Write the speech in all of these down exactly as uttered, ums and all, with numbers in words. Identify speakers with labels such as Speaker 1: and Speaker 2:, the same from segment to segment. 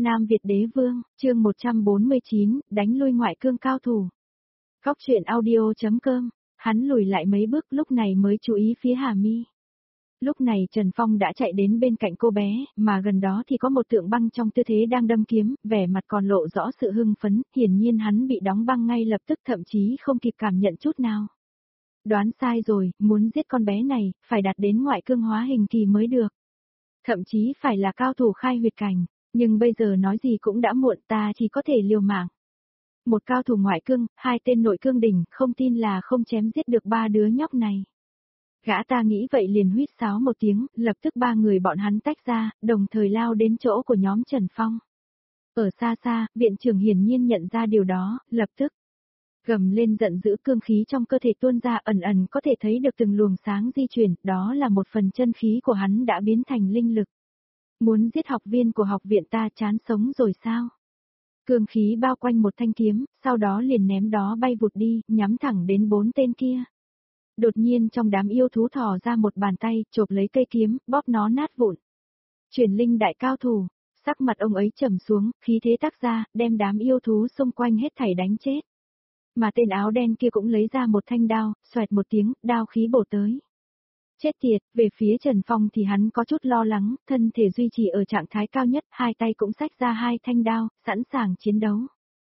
Speaker 1: Nam Việt Đế Vương, chương một trăm bốn mươi chín, đánh lui ngoại cương cao thủ. Góc truyện audio.com, hắn lùi lại mấy bước lúc này mới chú ý phía Hà Mi. Lúc này Trần Phong đã chạy đến bên cạnh cô bé, mà gần đó thì có một tượng băng trong tư thế đang đâm kiếm, vẻ mặt còn lộ rõ sự hưng phấn, hiển nhiên hắn bị đóng băng ngay lập tức thậm chí không kịp cảm nhận chút nào. Đoán sai rồi, muốn giết con bé này, phải đạt đến ngoại cương hóa hình kỳ mới được. Thậm chí phải là cao thủ khai huyệt cảnh. Nhưng bây giờ nói gì cũng đã muộn, ta chỉ có thể liều mạng. Một cao thủ ngoại cương, hai tên nội cương đỉnh, không tin là không chém giết được ba đứa nhóc này. Gã ta nghĩ vậy liền huýt sáo một tiếng, lập tức ba người bọn hắn tách ra, đồng thời lao đến chỗ của nhóm Trần Phong. Ở xa xa, viện trưởng hiển nhiên nhận ra điều đó, lập tức gầm lên giận dữ, cương khí trong cơ thể tuôn ra, ẩn ẩn có thể thấy được từng luồng sáng di chuyển, đó là một phần chân khí của hắn đã biến thành linh lực. Muốn giết học viên của học viện ta, chán sống rồi sao? Cương khí bao quanh một thanh kiếm, sau đó liền ném đó bay vụt đi, nhắm thẳng đến bốn tên kia. Đột nhiên trong đám yêu thú thò ra một bàn tay, chộp lấy cây kiếm, bóp nó nát vụn. Truyền linh đại cao thủ, sắc mặt ông ấy trầm xuống, khí thế tác ra, đem đám yêu thú xung quanh hết thảy đánh chết. Mà tên áo đen kia cũng lấy ra một thanh đao, xoẹt một tiếng, đao khí bổ tới. Chết tiệt, về phía Trần Phong thì hắn có chút lo lắng, thân thể duy trì ở trạng thái cao nhất, hai tay cũng xách ra hai thanh đao, sẵn sàng chiến đấu.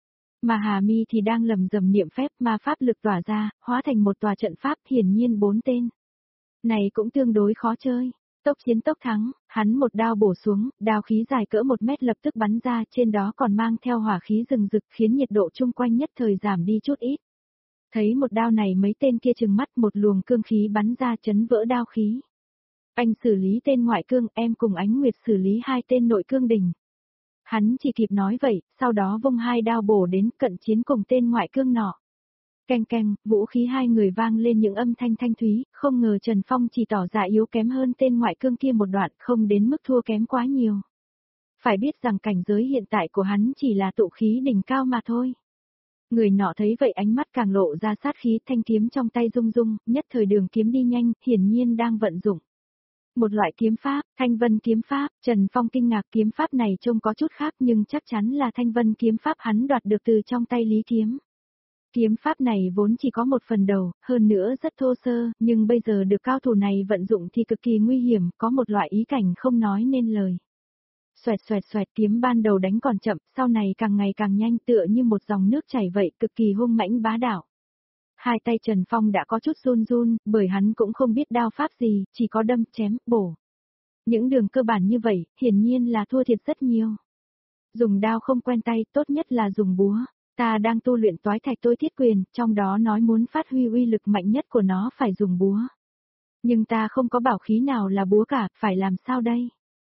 Speaker 1: Mà Hà Mi thì đang lầm rầm niệm phép, ma pháp lực tỏa ra, hóa thành một tòa trận pháp, hiển nhiên bốn tên. Này cũng tương đối khó chơi. Tốc chiến tốc thắng, hắn một đao bổ xuống, đao khí dài cỡ một mét lập tức bắn ra, trên đó còn mang theo hỏa khí rừng rực, khiến nhiệt độ chung quanh nhất thời giảm đi chút ít. Thấy một đao này mấy tên kia trừng mắt, một luồng cương khí bắn ra chấn vỡ đao khí. Anh xử lý tên ngoại cương, em cùng Ánh Nguyệt xử lý hai tên nội cương đỉnh. Hắn chỉ kịp nói vậy, sau đó vung hai đao bổ đến cận chiến cùng tên ngoại cương nọ. Keng keng, vũ khí hai người vang lên những âm thanh thanh thúy, không ngờ Trần Phong chỉ tỏ ra yếu kém hơn tên ngoại cương kia một đoạn, không đến mức thua kém quá nhiều. Phải biết rằng cảnh giới hiện tại của hắn chỉ là tụ khí đỉnh cao mà thôi. Người nọ thấy vậy ánh mắt càng lộ ra sát khí, thanh kiếm trong tay rung rung, nhất thời đường kiếm đi nhanh, hiển nhiên đang vận dụng. Một loại kiếm pháp, Thanh Vân kiếm pháp, Trần Phong kinh ngạc, kiếm pháp này trông có chút khác nhưng chắc chắn là Thanh Vân kiếm pháp hắn đoạt được từ trong tay Lý Kiếm. Kiếm pháp này vốn chỉ có một phần đầu, hơn nữa rất thô sơ, nhưng bây giờ được cao thủ này vận dụng thì cực kỳ nguy hiểm, có một loại ý cảnh không nói nên lời. Xoẹt xoẹt xoẹt, kiếm ban đầu đánh còn chậm, sau này càng ngày càng nhanh, tựa như một dòng nước chảy vậy, cực kỳ hung mãnh bá đạo. Hai tay Trần Phong đã có chút run run, bởi hắn cũng không biết đao pháp gì, chỉ có đâm, chém, bổ. Những đường cơ bản như vậy, hiển nhiên là thua thiệt rất nhiều. Dùng đao không quen tay, tốt nhất là dùng búa. Ta đang tu luyện Toái Thạch Tôi Thiết Quyền, trong đó nói muốn phát huy uy lực mạnh nhất của nó phải dùng búa. Nhưng ta không có bảo khí nào là búa cả, phải làm sao đây?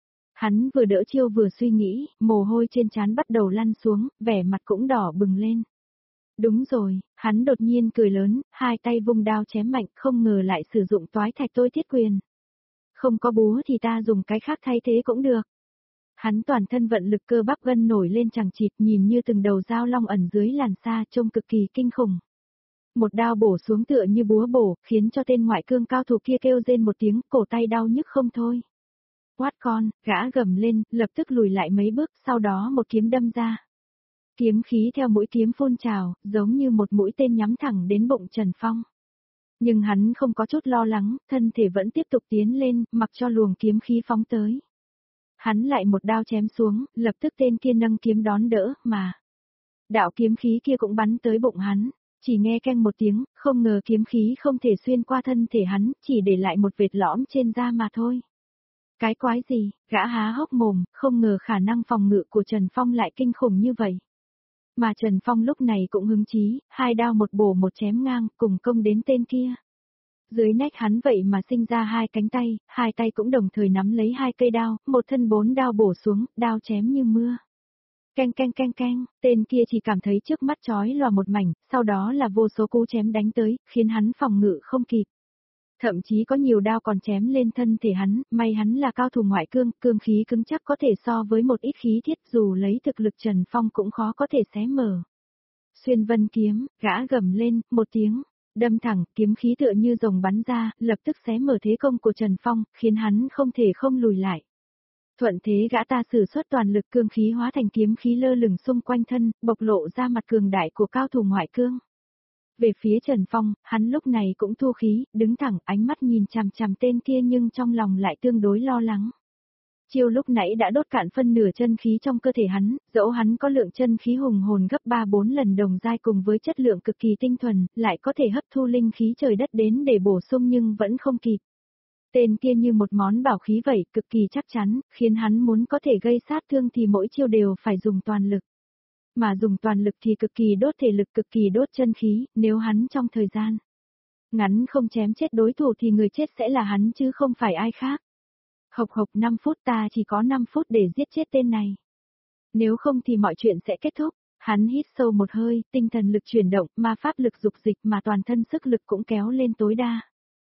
Speaker 1: Hắn vừa đỡ chiêu vừa suy nghĩ, mồ hôi trên trán bắt đầu lăn xuống, vẻ mặt cũng đỏ bừng lên. Đúng rồi, hắn đột nhiên cười lớn, hai tay vung đao chém mạnh, không ngờ lại sử dụng Toái Thạch Tôi Thiết Quyền. Không có búa thì ta dùng cái khác thay thế cũng được. Hắn toàn thân vận lực, cơ bắp gân nổi lên chằng chịt, nhìn như từng đầu dao long ẩn dưới làn da, trông cực kỳ kinh khủng. Một đao bổ xuống tựa như búa bổ, khiến cho tên ngoại cương cao thủ kia kêu rên một tiếng, cổ tay đau nhức không thôi. Quát con, gã gầm lên, lập tức lùi lại mấy bước, sau đó một kiếm đâm ra. Kiếm khí theo mũi kiếm phun trào, giống như một mũi tên nhắm thẳng đến bụng Trần Phong. Nhưng hắn không có chút lo lắng, thân thể vẫn tiếp tục tiến lên, mặc cho luồng kiếm khí phóng tới. Hắn lại một đao chém xuống, lập tức tên kia nâng kiếm đón đỡ, mà đạo kiếm khí kia cũng bắn tới bụng hắn, chỉ nghe keng một tiếng, không ngờ kiếm khí không thể xuyên qua thân thể hắn, chỉ để lại một vệt lõm trên da mà thôi. Cái quái gì, gã há hốc mồm, không ngờ khả năng phòng ngự của Trần Phong lại kinh khủng như vậy. Mà Trần Phong lúc này cũng hứng chí, hai đao một bổ một chém ngang, cùng công đến tên kia. Dưới nách hắn vậy mà sinh ra hai cánh tay, hai tay cũng đồng thời nắm lấy hai cây đao, một thân bốn đao bổ xuống, đao chém như mưa. Keng keng keng keng, tên kia chỉ cảm thấy trước mắt chói lòa một mảnh, sau đó là vô số cú chém đánh tới, khiến hắn phòng ngự không kịp. Thậm chí có nhiều đao còn chém lên thân thể hắn, may hắn là cao thủ ngoại cương, cương khí cứng chắc có thể so với một ít khí thiết, dù lấy thực lực Trần Phong cũng khó có thể xé mở. Xuyên vân kiếm, gã gầm lên, một tiếng. Đâm thẳng, kiếm khí tựa như rồng bắn ra, lập tức xé mở thế công của Trần Phong, khiến hắn không thể không lùi lại. Thuận thế gã ta sử xuất toàn lực cương khí hóa thành kiếm khí lơ lửng xung quanh thân, bộc lộ ra mặt cường đại của cao thủ ngoại cương. Về phía Trần Phong, hắn lúc này cũng thu khí, đứng thẳng ánh mắt nhìn chằm chằm tên kia nhưng trong lòng lại tương đối lo lắng. Chiêu lúc nãy đã đốt cạn phân nửa chân khí trong cơ thể hắn, dẫu hắn có lượng chân khí hùng hồn gấp ba bốn lần đồng giai cùng với chất lượng cực kỳ tinh thuần, lại có thể hấp thu linh khí trời đất đến để bổ sung nhưng vẫn không kịp. Tên kia như một món bảo khí vậy, cực kỳ chắc chắn, khiến hắn muốn có thể gây sát thương thì mỗi chiêu đều phải dùng toàn lực. Mà dùng toàn lực thì cực kỳ đốt thể lực, cực kỳ đốt chân khí, nếu hắn trong thời gian ngắn không chém chết đối thủ thì người chết sẽ là hắn chứ không phải ai khác. Hộc hộc năm phút, ta chỉ có năm phút để giết chết tên này. Nếu không thì mọi chuyện sẽ kết thúc. Hắn hít sâu một hơi, tinh thần lực chuyển động, ma pháp lực dục dịch mà toàn thân sức lực cũng kéo lên tối đa.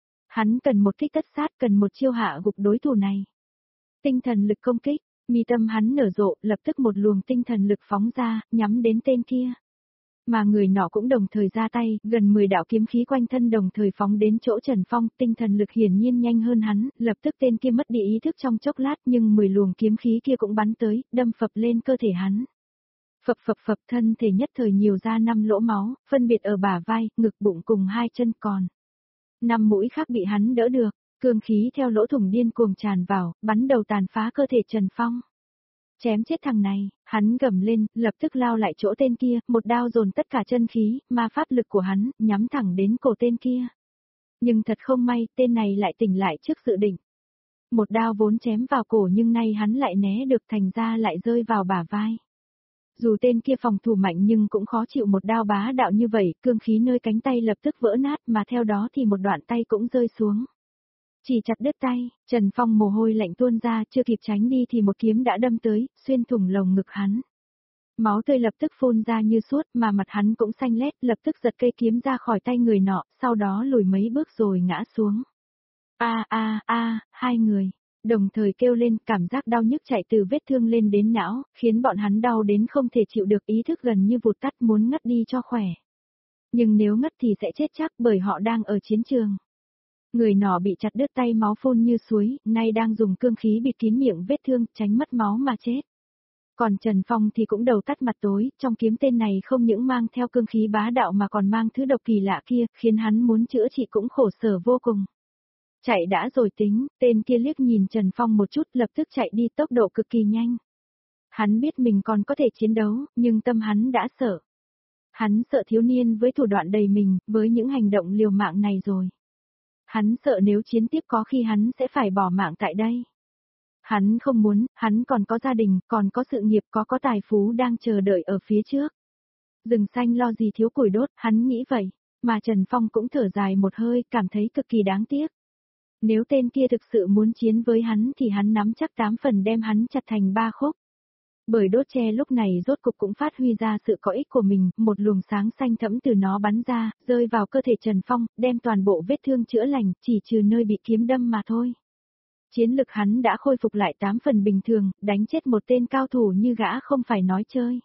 Speaker 1: Hắn cần một kích tất sát, cần một chiêu hạ gục đối thủ này. Tinh thần lực công kích, mi tâm hắn nở rộ, lập tức một luồng tinh thần lực phóng ra, nhắm đến tên kia. Mà người nọ cũng đồng thời ra tay, gần mười đạo kiếm khí quanh thân đồng thời phóng đến chỗ Trần Phong, tinh thần lực hiển nhiên nhanh hơn hắn, lập tức tên kia mất đi ý thức trong chốc lát nhưng mười luồng kiếm khí kia cũng bắn tới, đâm phập lên cơ thể hắn. Phập phập phập, thân thể nhất thời nhiều ra năm lỗ máu, phân biệt ở bả vai, ngực, bụng cùng hai chân còn. Năm mũi khác bị hắn đỡ được, cương khí theo lỗ thủng điên cuồng tràn vào, bắn đầu tàn phá cơ thể Trần Phong. Chém chết thằng này, hắn gầm lên, lập tức lao lại chỗ tên kia, một đao dồn tất cả chân khí, ma pháp lực của hắn, nhắm thẳng đến cổ tên kia. Nhưng thật không may, tên này lại tỉnh lại trước dự định. Một đao vốn chém vào cổ nhưng nay hắn lại né được, thành ra lại rơi vào bả vai. Dù tên kia phòng thủ mạnh nhưng cũng khó chịu một đao bá đạo như vậy, cương khí nơi cánh tay lập tức vỡ nát mà theo đó thì một đoạn tay cũng rơi xuống. Chỉ chặt đứt tay, Trần Phong mồ hôi lạnh tuôn ra, chưa kịp tránh đi thì một kiếm đã đâm tới, xuyên thủng lồng ngực hắn. Máu tươi lập tức phun ra như suốt mà mặt hắn cũng xanh lét, lập tức giật cây kiếm ra khỏi tay người nọ, sau đó lùi mấy bước rồi ngã xuống. A a a, hai người đồng thời kêu lên, cảm giác đau nhức chạy từ vết thương lên đến não, khiến bọn hắn đau đến không thể chịu được, ý thức gần như vụt tắt, muốn ngất đi cho khỏe. Nhưng nếu ngất thì sẽ chết chắc bởi họ đang ở chiến trường. Người nọ bị chặt đứt tay, máu phun như suối, nay đang dùng cương khí bịt kín miệng vết thương, tránh mất máu mà chết. Còn Trần Phong thì cũng đầu tắt mặt tối, trong kiếm tên này không những mang theo cương khí bá đạo mà còn mang thứ độc kỳ lạ kia, khiến hắn muốn chữa trị cũng khổ sở vô cùng. Chạy đã rồi tính, tên kia liếc nhìn Trần Phong một chút, lập tức chạy đi tốc độ cực kỳ nhanh. Hắn biết mình còn có thể chiến đấu, nhưng tâm hắn đã sợ. Hắn sợ thiếu niên với thủ đoạn đầy mình, với những hành động liều mạng này rồi. Hắn sợ nếu chiến tiếp có khi hắn sẽ phải bỏ mạng tại đây. Hắn không muốn, hắn còn có gia đình, còn có sự nghiệp, có có tài phú đang chờ đợi ở phía trước. Rừng xanh lo gì thiếu củi đốt, hắn nghĩ vậy, mà Trần Phong cũng thở dài một hơi, cảm thấy cực kỳ đáng tiếc. Nếu tên kia thực sự muốn chiến với hắn thì hắn nắm chắc tám phần đem hắn chặt thành ba khúc. Bởi đốt tre lúc này rốt cục cũng phát huy ra sự có ích của mình, một luồng sáng xanh thẫm từ nó bắn ra, rơi vào cơ thể Trần Phong, đem toàn bộ vết thương chữa lành, chỉ trừ nơi bị kiếm đâm mà thôi. Chiến lực hắn đã khôi phục lại tám phần bình thường, đánh chết một tên cao thủ như gã không phải nói chơi.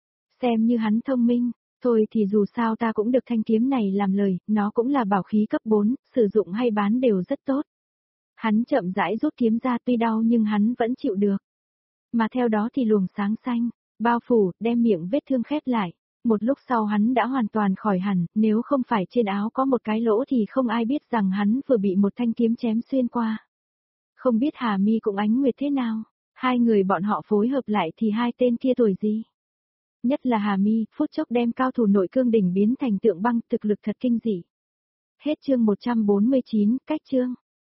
Speaker 1: Xem như hắn thông minh, thôi thì dù sao ta cũng được thanh kiếm này làm lời, nó cũng là bảo khí cấp bốn, sử dụng hay bán đều rất tốt. Hắn chậm rãi rút kiếm ra, tuy đau nhưng hắn vẫn chịu được. Mà theo đó thì luồng sáng xanh, bao phủ, đem miệng vết thương khép lại. Một lúc sau hắn đã hoàn toàn khỏi hẳn, nếu không phải trên áo có một cái lỗ thì không ai biết rằng hắn vừa bị một thanh kiếm chém xuyên qua. Không biết Hà Mi cùng Ánh Nguyệt thế nào, hai người bọn họ phối hợp lại thì hai tên kia tuổi gì? Nhất là Hà Mi, phút chốc đem cao thủ nội cương đỉnh biến thành tượng băng, thực lực thật kinh dị. Hết chương một trăm bốn mươi chín, cách chương.